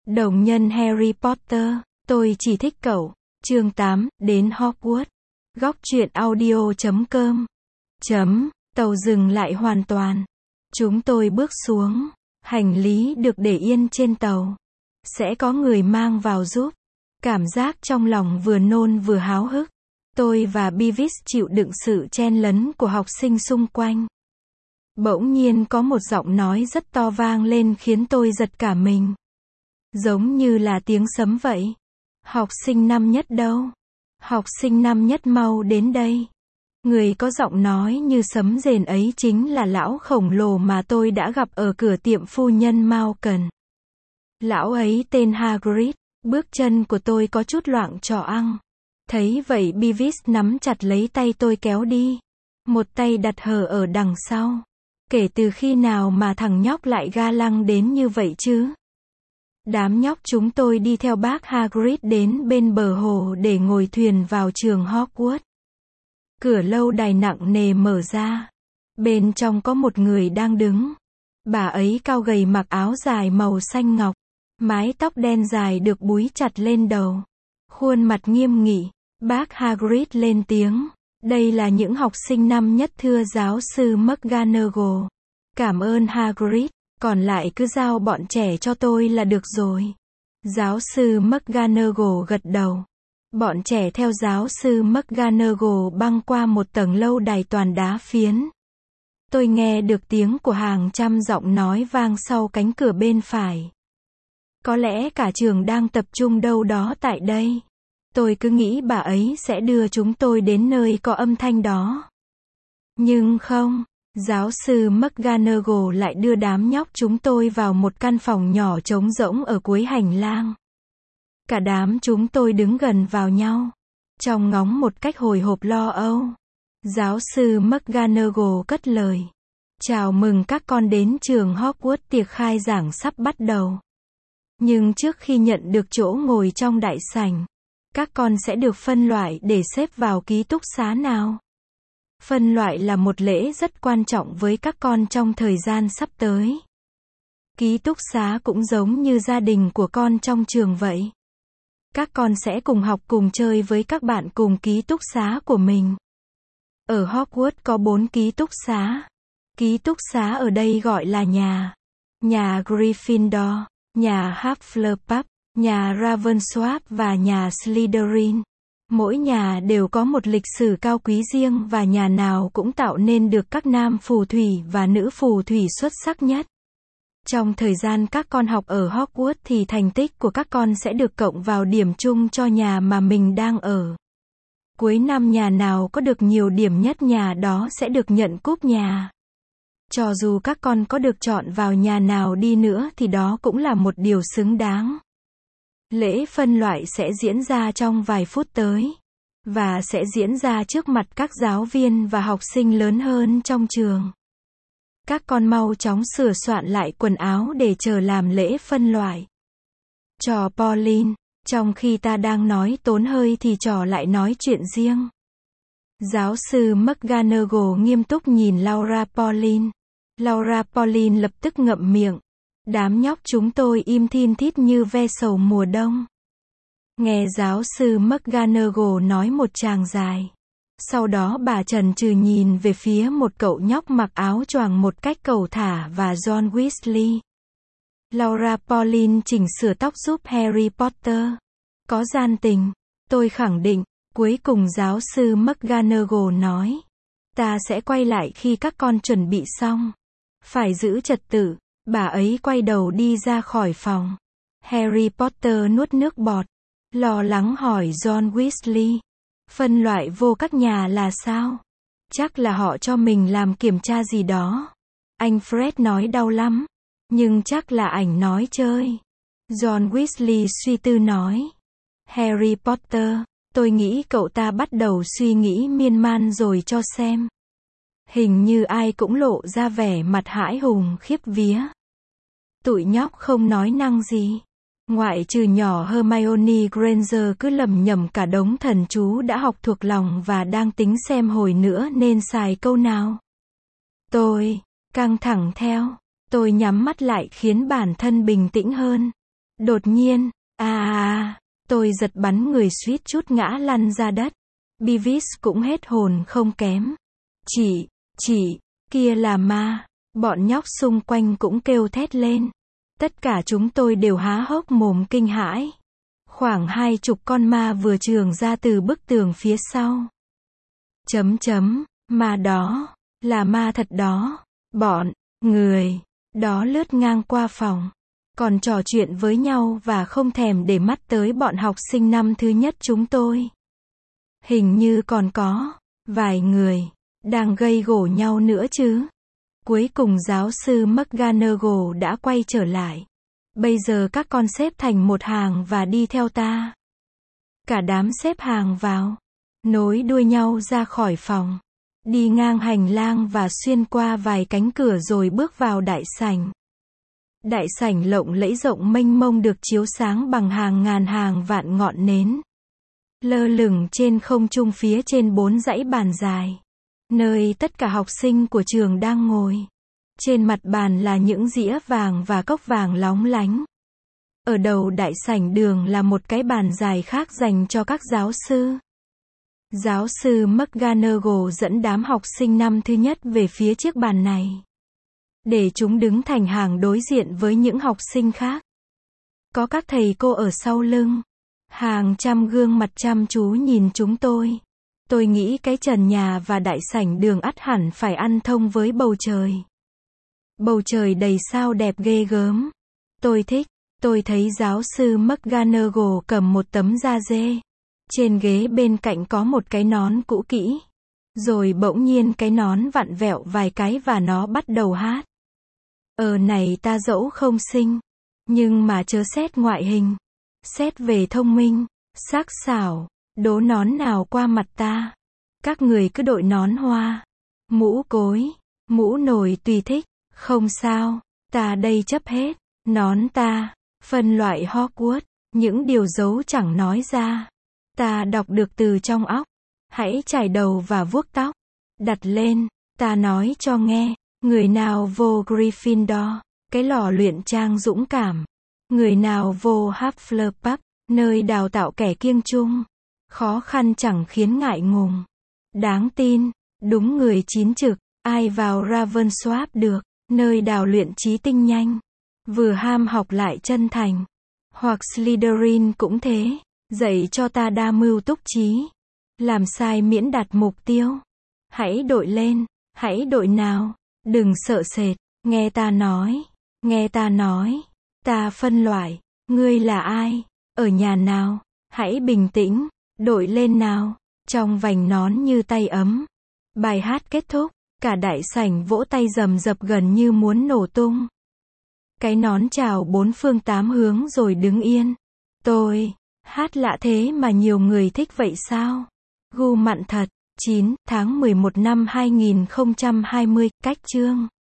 Đồng nhân Harry Potter, tôi chỉ thích cậu. Chương 8, đến Hogwarts. Góc truyện audio.com. Tàu dừng lại hoàn toàn. Chúng tôi bước xuống. Hành lý được để yên trên tàu. Sẽ có người mang vào giúp. Cảm giác trong lòng vừa nôn vừa háo hức. Tôi và Beavis chịu đựng sự chen lấn của học sinh xung quanh. Bỗng nhiên có một giọng nói rất to vang lên khiến tôi giật cả mình. Giống như là tiếng sấm vậy. Học sinh năm nhất đâu? Học sinh năm nhất mau đến đây. Người có giọng nói như sấm rền ấy chính là lão khổng lồ mà tôi đã gặp ở cửa tiệm phu nhân Malcolm. Lão ấy tên Hagrid. Bước chân của tôi có chút loạng choạng. Thấy vậy Beavis nắm chặt lấy tay tôi kéo đi. Một tay đặt hờ ở đằng sau. Kể từ khi nào mà thằng nhóc lại ga lăng đến như vậy chứ? Đám nhóc chúng tôi đi theo bác Hagrid đến bên bờ hồ để ngồi thuyền vào trường Hogwarts. Cửa lâu đài nặng nề mở ra. Bên trong có một người đang đứng. Bà ấy cao gầy mặc áo dài màu xanh ngọc. Mái tóc đen dài được búi chặt lên đầu. Khuôn mặt nghiêm nghị. Bác Hagrid lên tiếng. Đây là những học sinh năm nhất thưa giáo sư McGonagall. Cảm ơn Hagrid. Còn lại cứ giao bọn trẻ cho tôi là được rồi. Giáo sư McGonagall gật đầu. Bọn trẻ theo giáo sư McGonagall băng qua một tầng lâu đài toàn đá phiến. Tôi nghe được tiếng của hàng trăm giọng nói vang sau cánh cửa bên phải. Có lẽ cả trường đang tập trung đâu đó tại đây. Tôi cứ nghĩ bà ấy sẽ đưa chúng tôi đến nơi có âm thanh đó. Nhưng không. Giáo sư McGonagall lại đưa đám nhóc chúng tôi vào một căn phòng nhỏ trống rỗng ở cuối hành lang. Cả đám chúng tôi đứng gần vào nhau. Trong ngóng một cách hồi hộp lo âu. Giáo sư McGonagall cất lời. Chào mừng các con đến trường Hogwarts, tiệc khai giảng sắp bắt đầu. Nhưng trước khi nhận được chỗ ngồi trong đại sảnh, các con sẽ được phân loại để xếp vào ký túc xá nào. Phân loại là một lễ rất quan trọng với các con trong thời gian sắp tới. Ký túc xá cũng giống như gia đình của con trong trường vậy. Các con sẽ cùng học cùng chơi với các bạn cùng ký túc xá của mình. Ở Hogwarts có 4 ký túc xá. Ký túc xá ở đây gọi là nhà. Nhà Gryffindor, nhà Hufflepuff, nhà Ravensworth và nhà Slytherin. Mỗi nhà đều có một lịch sử cao quý riêng và nhà nào cũng tạo nên được các nam phù thủy và nữ phù thủy xuất sắc nhất. Trong thời gian các con học ở Hogwarts thì thành tích của các con sẽ được cộng vào điểm chung cho nhà mà mình đang ở. Cuối năm nhà nào có được nhiều điểm nhất nhà đó sẽ được nhận cúp nhà. Cho dù các con có được chọn vào nhà nào đi nữa thì đó cũng là một điều xứng đáng. Lễ phân loại sẽ diễn ra trong vài phút tới. Và sẽ diễn ra trước mặt các giáo viên và học sinh lớn hơn trong trường. Các con mau chóng sửa soạn lại quần áo để chờ làm lễ phân loại. Trò Pauline, trong khi ta đang nói tốn hơi thì trò lại nói chuyện riêng. Giáo sư McGonagall nghiêm túc nhìn Laura Pauline. Laura Pauline lập tức ngậm miệng. Đám nhóc chúng tôi im thin thít như ve sầu mùa đông. Nghe giáo sư McGonagall nói một tràng dài. Sau đó bà chần chừ nhìn về phía một cậu nhóc mặc áo choàng một cách cầu thả và John Weasley. Laura Pauline chỉnh sửa tóc giúp Harry Potter. Có gian tình. Tôi khẳng định. Cuối cùng giáo sư McGonagall nói. Ta sẽ quay lại khi các con chuẩn bị xong. Phải giữ trật tự. Bà ấy quay đầu đi ra khỏi phòng. Harry Potter nuốt nước bọt. Lo lắng hỏi John Weasley. Phân loại vô các nhà là sao? Chắc là họ cho mình làm kiểm tra gì đó. Anh Fred nói đau lắm. Nhưng chắc là ảnh nói chơi. John Weasley suy tư nói. Harry Potter, tôi nghĩ cậu ta bắt đầu suy nghĩ miên man rồi cho xem. Hình như ai cũng lộ ra vẻ mặt hãi hùng khiếp vía. Tụi nhóc không nói năng gì. Ngoại trừ nhỏ Hermione Granger cứ lẩm nhẩm cả đống thần chú đã học thuộc lòng và đang tính xem hồi nữa nên xài câu nào. Tôi căng thẳng theo. Tôi nhắm mắt lại khiến bản thân bình tĩnh hơn. Đột nhiên, tôi giật bắn người suýt chút ngã lăn ra đất. Beavis cũng hết hồn không kém. Chị, kia là ma. Bọn nhóc xung quanh cũng kêu thét lên. Tất cả chúng tôi đều há hốc mồm kinh hãi. Khoảng 20 con ma vừa trườn ra từ bức tường phía sau. Ma đó, là ma thật đó. Bọn người đó lướt ngang qua phòng, còn trò chuyện với nhau và không thèm để mắt tới bọn học sinh năm thứ nhất chúng tôi. Hình như còn có vài người đang gây gổ nhau nữa chứ. Cuối cùng giáo sư McGonagall đã quay trở lại. Bây giờ các con xếp thành một hàng và đi theo ta. Cả đám xếp hàng vào, nối đuôi nhau ra khỏi phòng, đi ngang hành lang và xuyên qua vài cánh cửa rồi bước vào đại sảnh. Đại sảnh lộng lẫy rộng mênh mông được chiếu sáng bằng hàng ngàn hàng vạn ngọn nến. Lơ lửng trên không trung phía trên 4 dãy bàn dài, nơi tất cả học sinh của trường đang ngồi. Trên mặt bàn là những dĩa vàng và cốc vàng lóng lánh. Ở đầu đại sảnh đường là một cái bàn dài khác dành cho các giáo sư. Giáo sư McGonagall dẫn đám học sinh năm thứ nhất về phía chiếc bàn này, để chúng đứng thành hàng đối diện với những học sinh khác. Có các thầy cô ở sau lưng. Hàng trăm gương mặt chăm chú nhìn chúng tôi. Tôi nghĩ cái trần nhà và đại sảnh đường ắt hẳn phải ăn thông với bầu trời. Bầu trời đầy sao đẹp ghê gớm. Tôi thích. Tôi thấy giáo sư McGonagall cầm một tấm da dê. Trên ghế bên cạnh có một cái nón cũ kỹ. Rồi bỗng nhiên cái nón vặn vẹo vài cái và nó bắt đầu hát. Này ta dẫu không xinh, nhưng mà chớ xét ngoại hình. Xét về thông minh, sắc sảo, đố nón nào qua mặt ta. Các người cứ đội nón hoa, mũ cối, mũ nồi tùy thích. Không sao, ta đây chấp hết. Nón ta, phân loại Hogwarts, những điều giấu chẳng nói ra. Ta đọc được từ trong óc. Hãy chải đầu và vuốt tóc. Đặt lên, ta nói cho nghe. Người nào vô Gryffindor, cái lò luyện trang dũng cảm. Người nào vô Hufflepuff, nơi đào tạo kẻ kiêng chung. Khó khăn chẳng khiến ngại ngùng. Đáng tin, đúng người chín trực. Ai vào Ravensworth được, nơi đào luyện trí tinh nhanh. Vừa ham học lại chân thành. Hoặc Slytherin cũng thế. Dạy cho ta đa mưu túc trí. Làm sai miễn đạt mục tiêu. Hãy đội lên, hãy đội nào. Đừng sợ sệt, nghe ta nói. Nghe ta nói. Ta phân loại. Ngươi là ai? Ở nhà nào? Hãy bình tĩnh. Đội lên nào. Trong vành nón như tay ấm. Bài hát kết thúc. Cả đại sảnh vỗ tay rầm rập gần như muốn nổ tung. Cái nón chào bốn phương tám hướng rồi đứng yên. Tôi, hát lạ thế mà nhiều người thích vậy sao? Gu mặn thật. 9 tháng 11 năm 2020, cách chương.